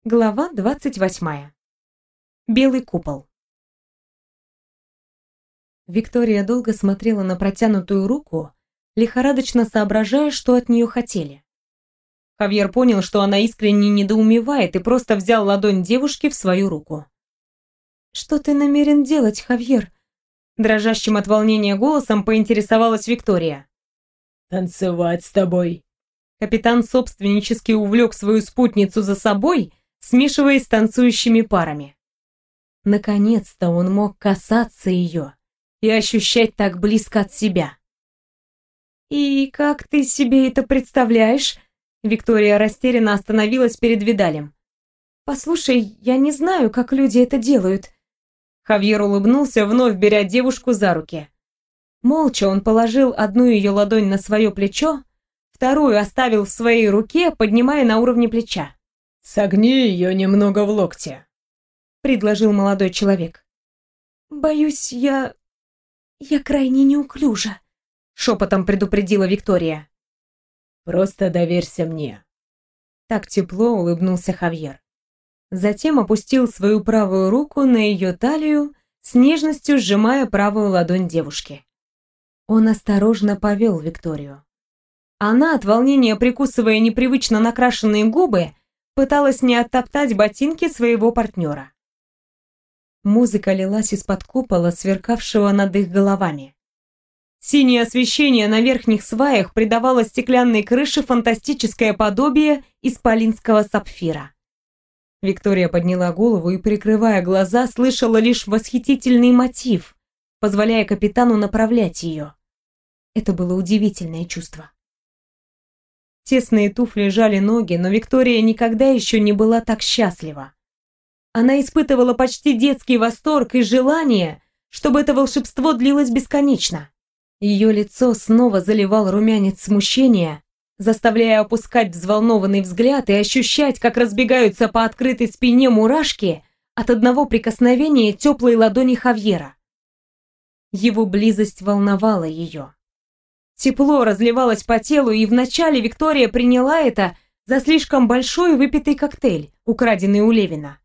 Глава 28. Белый купол. Виктория долго смотрела на протянутую руку, лихорадочно соображая, что от нее хотели. Хавьер понял, что она искренне недоумевает, и просто взял ладонь девушки в свою руку. «Что ты намерен делать, Хавьер?» Дрожащим от волнения голосом поинтересовалась Виктория. «Танцевать с тобой». Капитан собственнически увлек свою спутницу за собой, смешиваясь с танцующими парами. Наконец-то он мог касаться ее и ощущать так близко от себя. «И как ты себе это представляешь?» Виктория растерянно остановилась перед Видалем. «Послушай, я не знаю, как люди это делают». Хавьер улыбнулся, вновь беря девушку за руки. Молча он положил одну ее ладонь на свое плечо, вторую оставил в своей руке, поднимая на уровне плеча. «Согни ее немного в локте», — предложил молодой человек. «Боюсь, я крайне неуклюжа», — шепотом предупредила Виктория. «Просто доверься мне». Так тепло улыбнулся Хавьер. Затем опустил свою правую руку на ее талию, с нежностью сжимая правую ладонь девушки. Он осторожно повел Викторию. Она, от волнения прикусывая непривычно накрашенные губы, пыталась не оттоптать ботинки своего партнера. Музыка лилась из-под купола, сверкавшего над их головами. Синее освещение на верхних сваях придавало стеклянной крыше фантастическое подобие исполинского сапфира. Виктория подняла голову и, прикрывая глаза, слышала лишь восхитительный мотив, позволяя капитану направлять ее. Это было удивительное чувство. Тесные туфли жали ноги, но Виктория никогда еще не была так счастлива. Она испытывала почти детский восторг и желание, чтобы это волшебство длилось бесконечно. Ее лицо снова заливал румянец смущения, заставляя опускать взволнованный взгляд и ощущать, как разбегаются по открытой спине мурашки от одного прикосновения теплой ладони Хавьера. Его близость волновала ее. Тепло разливалось по телу, и вначале Виктория приняла это за слишком большой выпитый коктейль, украденный у Левина.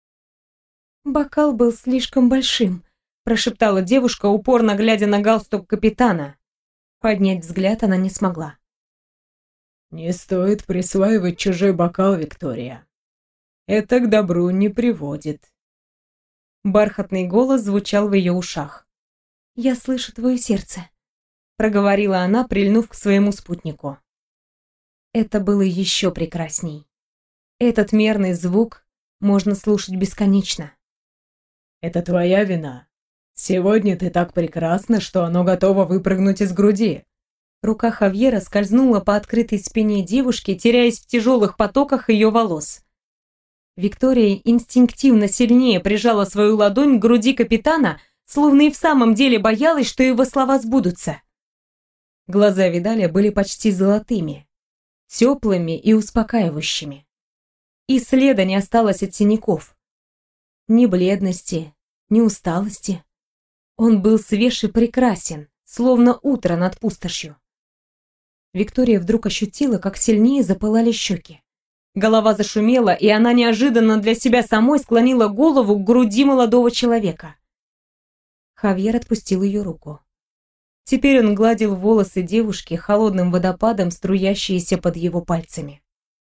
«Бокал был слишком большим», – прошептала девушка, упорно глядя на галстук капитана. Поднять взгляд она не смогла. «Не стоит присваивать чужой бокал, Виктория. Это к добру не приводит». Бархатный голос звучал в ее ушах. «Я слышу твое сердце», — проговорила она, прильнув к своему спутнику. Это было еще прекрасней. Этот мерный звук можно слушать бесконечно. «Это твоя вина. Сегодня ты так прекрасна, что оно готово выпрыгнуть из груди». Рука Хавьера скользнула по открытой спине девушки, теряясь в тяжелых потоках ее волос. Виктория инстинктивно сильнее прижала свою ладонь к груди капитана, словно и в самом деле боялась, что его слова сбудутся. Глаза Видаля были почти золотыми, теплыми и успокаивающими. И следа не осталось от синяков. Ни бледности, ни усталости. Он был свеж и прекрасен, словно утро над пустошью. Виктория вдруг ощутила, как сильнее запылали щеки. Голова зашумела, и она неожиданно для себя самой склонила голову к груди молодого человека. Хавьер отпустил ее руку. Теперь он гладил волосы девушки холодным водопадом, струящиеся под его пальцами.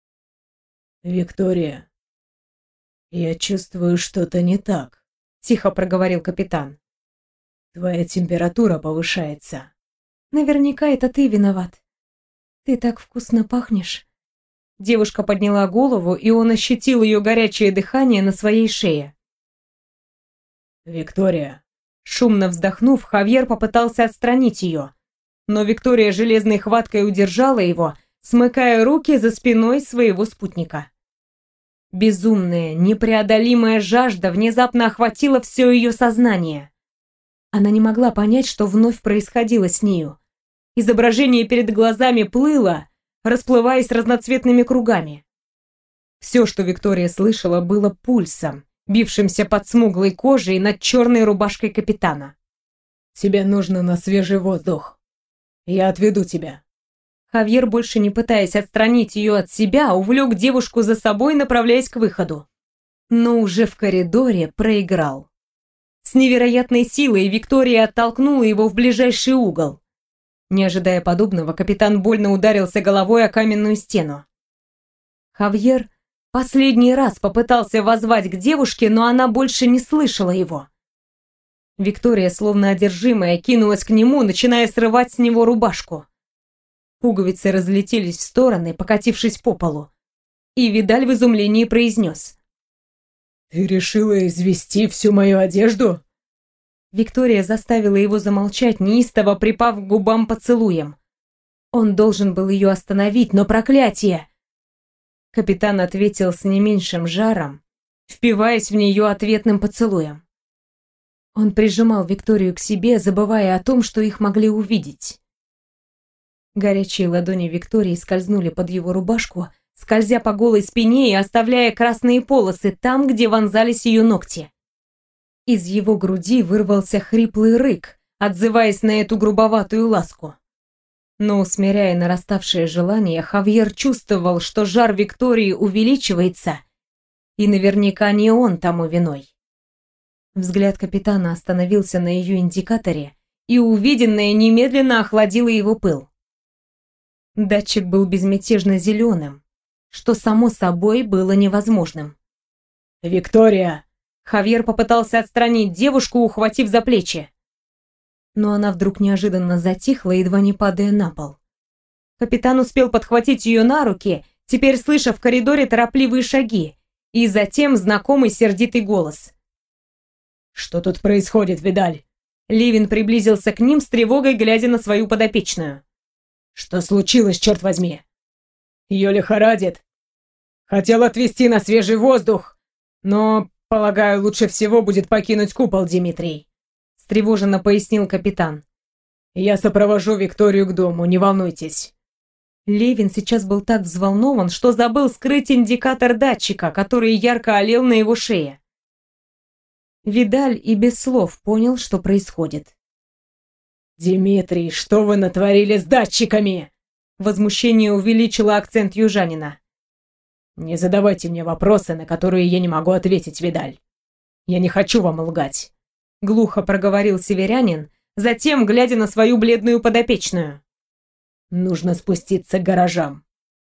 «Виктория, я чувствую, что-то не так», — тихо проговорил капитан. «Твоя температура повышается». «Наверняка это ты виноват. Ты так вкусно пахнешь». Девушка подняла голову, и он ощутил ее горячее дыхание на своей шее. «Виктория». Шумно вздохнув, Хавьер попытался отстранить ее, но Виктория железной хваткой удержала его, смыкая руки за спиной своего спутника. Безумная, непреодолимая жажда внезапно охватила все ее сознание. Она не могла понять, что вновь происходило с нею. Изображение перед глазами плыло, расплываясь разноцветными кругами. Все, что Виктория слышала, было пульсом, бившимся под смуглой кожей над черной рубашкой капитана. «Тебе нужно на свежий воздух. Я отведу тебя». Хавьер, больше не пытаясь отстранить ее от себя, увлек девушку за собой, направляясь к выходу. Но уже в коридоре проиграл. С невероятной силой Виктория оттолкнула его в ближайший угол. Не ожидая подобного, капитан больно ударился головой о каменную стену. Хавьер последний раз попытался воззвать к девушке, но она больше не слышала его. Виктория, словно одержимая, кинулась к нему, начиная срывать с него рубашку. Пуговицы разлетелись в стороны, покатившись по полу. И Видаль в изумлении произнес: «Ты решила извести всю мою одежду?» Виктория заставила его замолчать, неистово припав к губам поцелуем. Он должен был ее остановить, но проклятие! Капитан ответил с не меньшим жаром, впиваясь в нее ответным поцелуем. Он прижимал Викторию к себе, забывая о том, что их могли увидеть. Горячие ладони Виктории скользнули под его рубашку, скользя по голой спине и оставляя красные полосы там, где вонзались ее ногти. Из его груди вырвался хриплый рык, отзываясь на эту грубоватую ласку. Но, усмиряя нараставшее желание, Хавьер чувствовал, что жар Виктории увеличивается, и наверняка не он тому виной. Взгляд капитана остановился на ее индикаторе, и увиденное немедленно охладило его пыл. Датчик был безмятежно зеленым, что само собой было невозможным. «Виктория!» Хавьер попытался отстранить девушку, ухватив за плечи. Но она вдруг неожиданно затихла, едва не падая на пол. Капитан успел подхватить ее на руки, теперь слыша в коридоре торопливые шаги, и затем знакомый сердитый голос. «Что тут происходит, Видаль?» Ливин приблизился к ним с тревогой, глядя на свою подопечную. «Что случилось, черт возьми? Ее лихорадит. Хотел отвезти на свежий воздух, но, полагаю, лучше всего будет покинуть купол, Дмитрий», встревоженно пояснил капитан. «Я сопровожу Викторию к дому, не волнуйтесь». Левин сейчас был так взволнован, что забыл скрыть индикатор датчика, который ярко олел на его шее. Видаль и без слов понял, что происходит. «Дмитрий, что вы натворили с датчиками?» Возмущение увеличило акцент южанина. «Не задавайте мне вопросы, на которые я не могу ответить, Видаль. Я не хочу вам лгать», — глухо проговорил северянин, затем глядя на свою бледную подопечную. «Нужно спуститься к гаражам».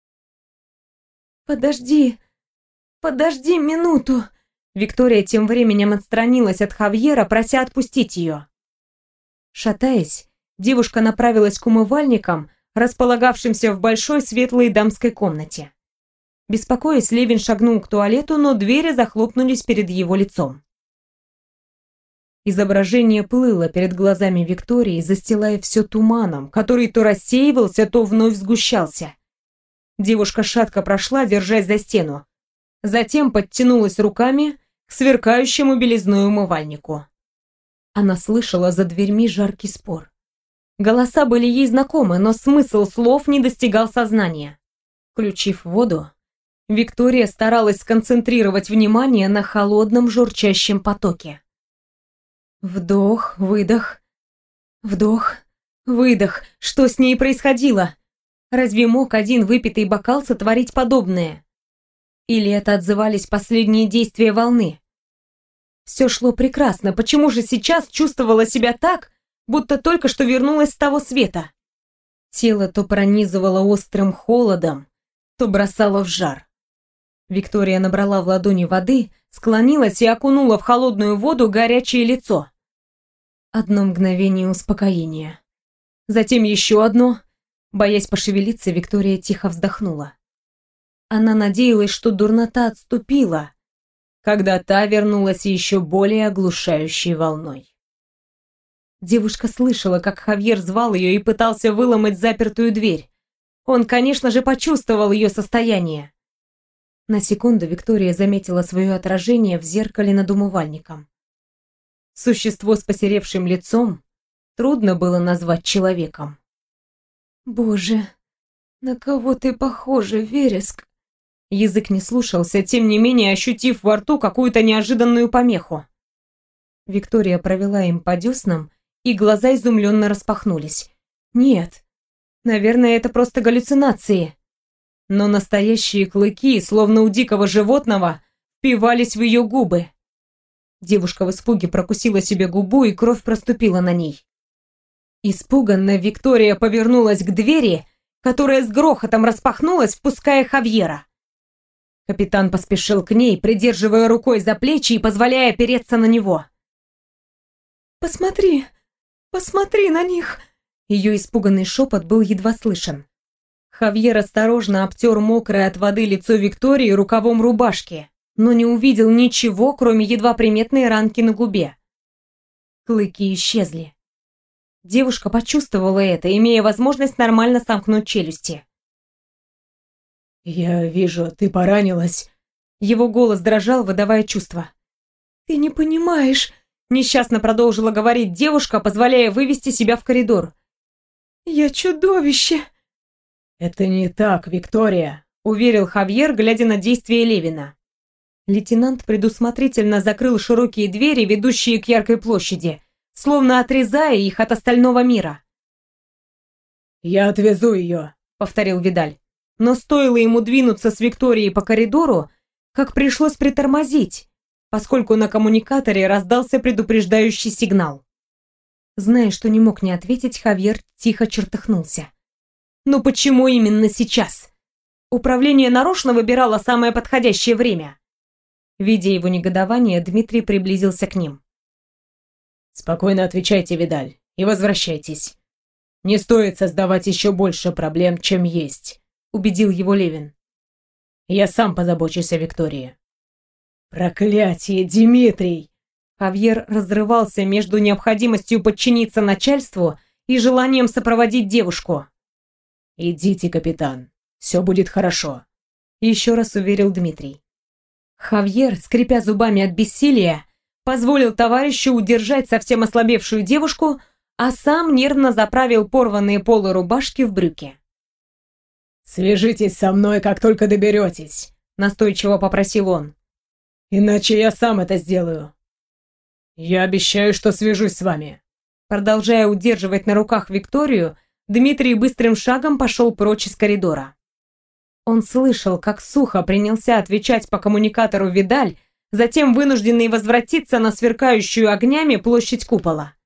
«Подожди минуту!» Виктория тем временем отстранилась от Хавьера, прося отпустить ее. Шатаясь, девушка направилась к умывальникам, располагавшимся в большой светлой дамской комнате. Беспокоясь, Левин шагнул к туалету, но двери захлопнулись перед его лицом. Изображение плыло перед глазами Виктории, застилая все туманом, который то рассеивался, то вновь сгущался. Девушка шатко прошла, держась за стену. Затем подтянулась руками к сверкающему белизной умывальнику. Она слышала за дверьми жаркий спор. Голоса были ей знакомы, но смысл слов не достигал сознания. Включив воду, Виктория старалась сконцентрировать внимание на холодном журчащем потоке. Вдох, выдох, вдох, выдох. Что с ней происходило? Разве мог один выпитый бокал сотворить подобное? Или это отзывались последние действия волны? Все шло прекрасно, почему же сейчас чувствовала себя так, будто только что вернулась с того света? Тело то пронизывало острым холодом, то бросало в жар. Виктория набрала в ладони воды, склонилась и окунула в холодную воду горячее лицо. Одно мгновение успокоения. Затем еще одно. Боясь пошевелиться, Виктория тихо вздохнула. Она надеялась, что дурнота отступила, когда та вернулась еще более оглушающей волной. Девушка слышала, как Хавьер звал ее и пытался выломать запертую дверь. Он, конечно же, почувствовал ее состояние. На секунду Виктория заметила свое отражение в зеркале над умывальником. Существо с посеревшим лицом трудно было назвать человеком. «Боже, на кого ты похожа, Вереск?» Язык не слушался, тем не менее ощутив во рту какую-то неожиданную помеху. Виктория провела им по деснам, и глаза изумленно распахнулись. «Нет, Наверное, это просто галлюцинации. Но настоящие клыки, словно у дикого животного, впивались в ее губы. Девушка в испуге прокусила себе губу, и кровь проступила на ней. Испуганно Виктория повернулась к двери, которая с грохотом распахнулась, впуская Хавьера. Капитан поспешил к ней, придерживая рукой за плечи и позволяя опереться на него. «Посмотри, посмотри на них!» Ее испуганный шепот был едва слышен. Хавьер осторожно обтер мокрое от воды лицо Виктории рукавом рубашки, но не увидел ничего, кроме едва приметной ранки на губе. Клыки исчезли. Девушка почувствовала это, имея возможность нормально сомкнуть челюсти. «Я вижу, ты поранилась». Его голос дрожал, выдавая чувства. «Ты не понимаешь», — несчастно продолжила говорить девушка, позволяя вывести себя в коридор. «Я чудовище!» «Это не так, Виктория», — уверил Хавьер, глядя на действия Левина. Лейтенант предусмотрительно закрыл широкие двери, ведущие к яркой площади, словно отрезая их от остального мира. «Я отвезу ее», — повторил Видаль. Но стоило ему двинуться с Викторией по коридору, как пришлось притормозить, поскольку на коммуникаторе раздался предупреждающий сигнал. Зная, что не мог не ответить, Хавьер тихо чертыхнулся. Но почему именно сейчас? Управление нарочно выбирало самое подходящее время. Видя его негодование, Дмитрий приблизился к ним. «Спокойно отвечайте, Видаль, и возвращайтесь. Не стоит создавать еще больше проблем, чем есть», — убедил его Левин. «Я сам позабочусь о Виктории». «Проклятие, Дмитрий!» Хавьер разрывался между необходимостью подчиниться начальству и желанием сопроводить девушку. «Идите, капитан, все будет хорошо», — еще раз уверил Дмитрий. Хавьер, скрипя зубами от бессилия, позволил товарищу удержать совсем ослабевшую девушку, а сам нервно заправил порванные полы рубашки в брюки. «Свяжитесь со мной, как только доберетесь», — настойчиво попросил он. «Иначе я сам это сделаю. Я обещаю, что свяжусь с вами». Продолжая удерживать на руках Викторию, Дмитрий быстрым шагом пошел прочь из коридора. Он слышал, как сухо принялся отвечать по коммуникатору Видаль, затем вынужденный возвратиться на сверкающую огнями площадь купола.